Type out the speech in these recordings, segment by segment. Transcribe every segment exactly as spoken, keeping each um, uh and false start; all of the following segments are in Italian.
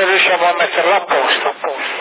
se riusciamo a metterla a posto.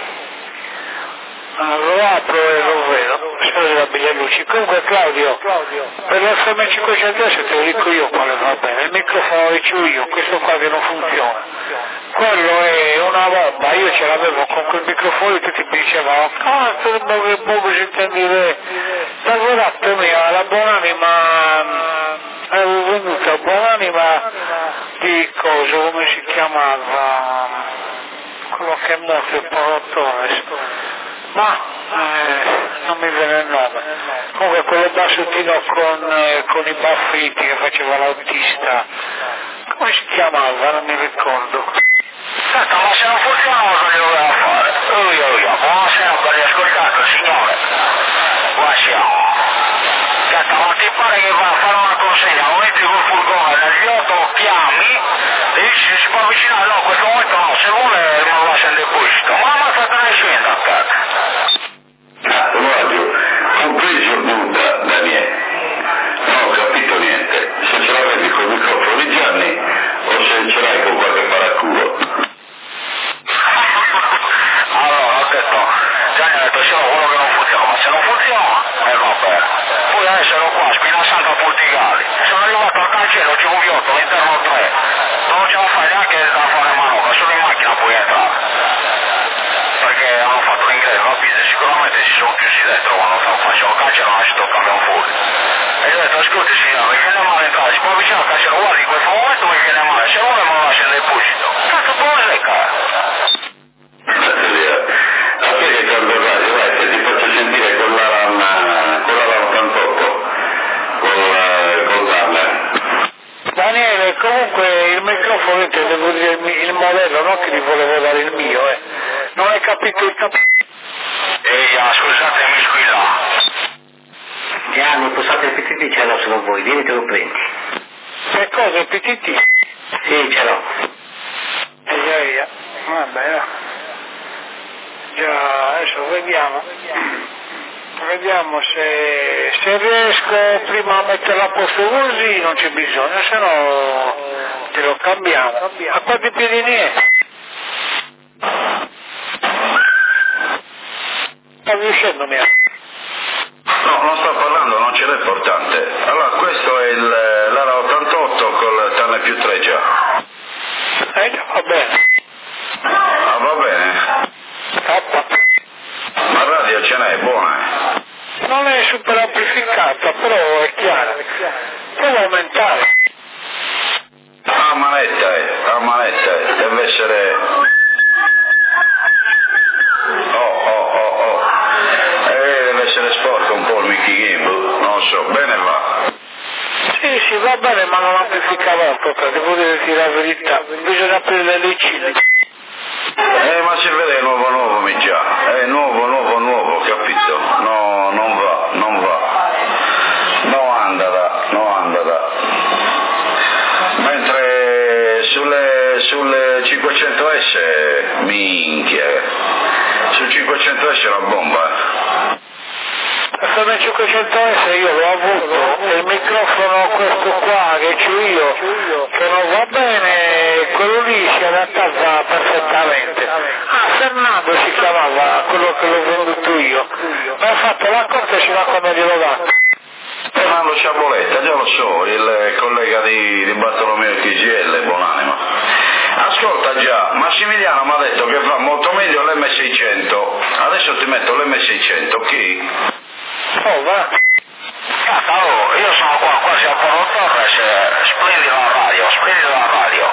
Lo apro e lo vedo, spero da Biglialucci. Comunque Claudio, per l'F M cinquecento S te lo dico io quale va bene, il microfono lo dico io, questo qua che non funziona. Quello è una bomba, io ce l'avevo con quel microfono e tutti mi dicevano, cazzo che poco si intende, lavorato mia, la buonanima, avevo venuto a buonanima di cosa, come si chiamava, quello che è morto, il Paolo Torres. Ma eh, non mi viene il nome. Comunque quello bassottino con, eh, con i baffetti che faceva l'autista. Come si chiamava? Non mi ricordo. Senta, ma se non funziona cosa glielo devo fare? Oh, io, io. Buonasera, ben riascoltato, signore. Buonasera. Senta, ma ti pare che va a fare una consegna? Non entri col furgone nel Vioto, chiami e dici se si può avvicinare. No, in questo momento no, se vuole me lo lascia in deposito. Ma ma sta trascendendo a casa. Guardi, compreso Buddha, Daniele, non ho capito niente, se ce l'avevi col microfono di Gianni o se ce l'hai con qualche paraculo. Allora, ho detto, Gianni ha detto solo quello che non funziona, ma se non funziona, eh vabbè. Poi adesso ero qua, Spina Santa Portigali, sono arrivato al cancello, c'è un Vioto, all'interno tre, non ce la fai neanche da fare manovra, solo in macchina puoi entrare. Perché hanno fatto l'ingresso rapide, sicuramente si sono chiusi dentro quando facevano calcio, non si tocca abbiamo fuori. E gli ho detto, ascolti signore, mi viene male entrare, si può avvicinare al cancello, guardi in questo momento mi viene male, se vuole me lo lascia in deposito. Cazzo, buona secca! A te che cambio radio, vai, se ti faccio sentire con la con la ottantotto, con con Danner. Daniele, comunque il microfono te devo dire il, il modello, non che gli volevo dare il mio, eh. Non hai capito il cap... Ehi, scusatemi squilla. Gianni, posate il P T T ce l'ho se lo vuoi, vieni te lo prendi. Che cosa, il P T T? Sì, ce l'ho. E già, via. Vabbè, già, adesso vediamo. Vediamo se, se riesco prima a metterla a posto così, non c'è bisogno, se no te lo cambiamo. A quanti piedini è? Sta riuscendo mia? No, non sto parlando, non ce l'è importante. Allora, questo è il, l'Ara ottantotto col Tanne più tre già. Eh già, va bene. Ah, va bene. Tappa. Ma radio ce n'è, buona. Non è super amplificata, però è chiara. Può aumentare. A manetta è, a manetta è, deve essere... Oh, oh, oh, oh. Eh, deve essere sporco un po' il Mickey Gimbal, non lo so, bene va. Sì, sì, va bene, ma non amplifica molto, devo dirti la verità. Bisogna aprire le cili. Eh, ma si vede nuovo nuovo mi già, eh, nuovo nuovo nuovo, capito? No, non va, non va. No andata, no andata. Mentre sulle, sulle cinquecento S, minchia, sul cinquecento S è una bomba. F M cinquecento S io l'ho avuto e il microfono questo qua che c'ho io, che non va bene, quello lì si adattava perfettamente. Ah, Fernando si chiamava, quello che l'ho venduto io. Mi ha fatto la corte e si va come glielo dato. Fernando Ciaboletta, già lo so, il collega di, di Bartolomeo T G L, buonanima. Ascolta già, Massimiliano mi ha detto che va molto meglio l'M seicento, adesso ti metto l'M seicento, ok? Oh, va. Cazzo, oh, io sono qua, quasi a Paolo Torres, eh, splendida la radio, splendida la radio.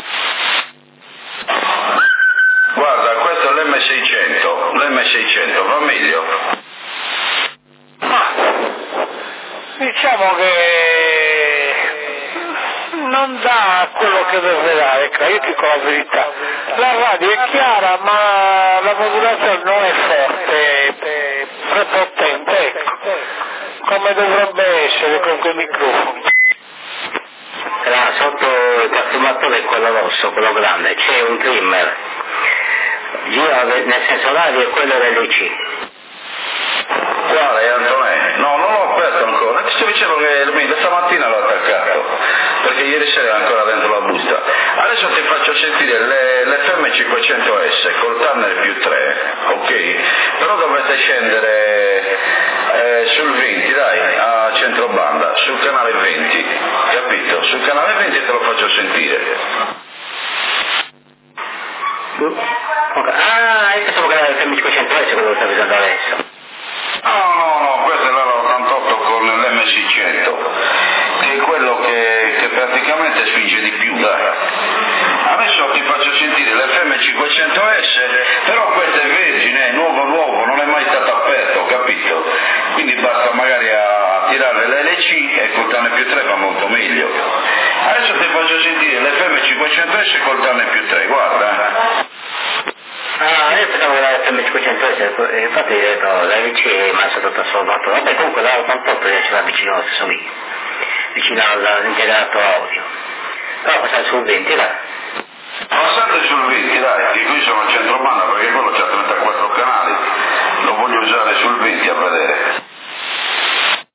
Guarda, questo è l'M seicento, l'M seicento, va meglio? Ma, diciamo che non dà quello che deve dare, ecco, io dico la verità. La radio è chiara, ma la modulazione non è forte, prepotente, ecco, come dovrebbe essere con quei microfoni. Là sotto il trasformatore, quello rosso, quello grande, c'è un trimmer. Gira nel senso orario è quello dell'I C. Quale Antonello? No, non l'ho aperto ancora, ti sto dicendo che il stamattina l'ho attaccato, perché ieri sera era ancora dentro la busta. Adesso ti faccio sentire le, l'F M M cinquecento S col tunnel più tre, ok? Però dovete scendere eh, sul venti, dai, a centrobanda, sul canale venti, capito? Sul canale venti te lo faccio sentire. Okay. Ah, io pensavo che era il F M cinquecento S quello che stai usando adesso. No, no, no, questo è l'ottantotto con l'M seicento, che è quello che, che praticamente spinge di più, dai. Adesso ti faccio sentire l'F M cinquecento S, però questo è vergine, è nuovo nuovo, non è mai stato aperto, capito? Quindi basta magari a tirare l'L C e col tunnel più tre va molto meglio. Adesso ti faccio sentire l'F M cinquecento S col tunnel più tre, guarda. Ah, io pensavo che era il F M cinquecento S, infatti ho detto l'L C è stato trasformato, vabbè comunque la ottantotto ce l'ha vicino allo stesso mica, vicino all'integrato audio. Però passare sul venti là. Passate sul